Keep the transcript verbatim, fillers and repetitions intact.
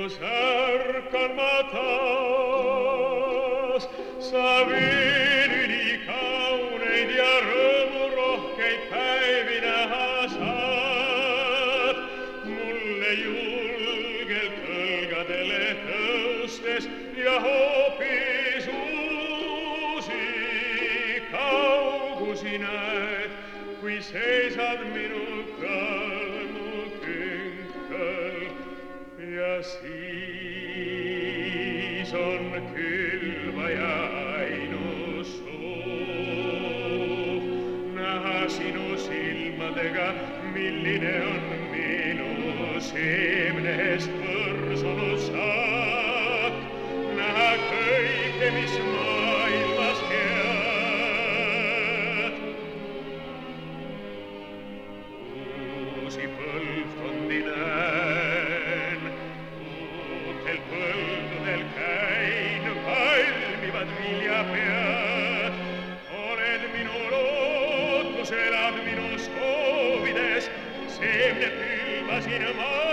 Kus ärkan ma taas, sa veel ülikauneid ja rõõmurohkeid päevi näha saad. Mulle julgelt õlgadele tõustes ja hoopis uusi kaugusi näed, kui seisad minu kalmu künkel. Ja siis on külvaja ainus soov näha sinu silmadega, milline on minu seemnest võrsunud saak, näha kõike, mis maailmas head. Uusi põlvkondi näen, põldudel käin, valmivad viljapead. Oled minu lootus, elad minu soovides, seemne külvasin maa.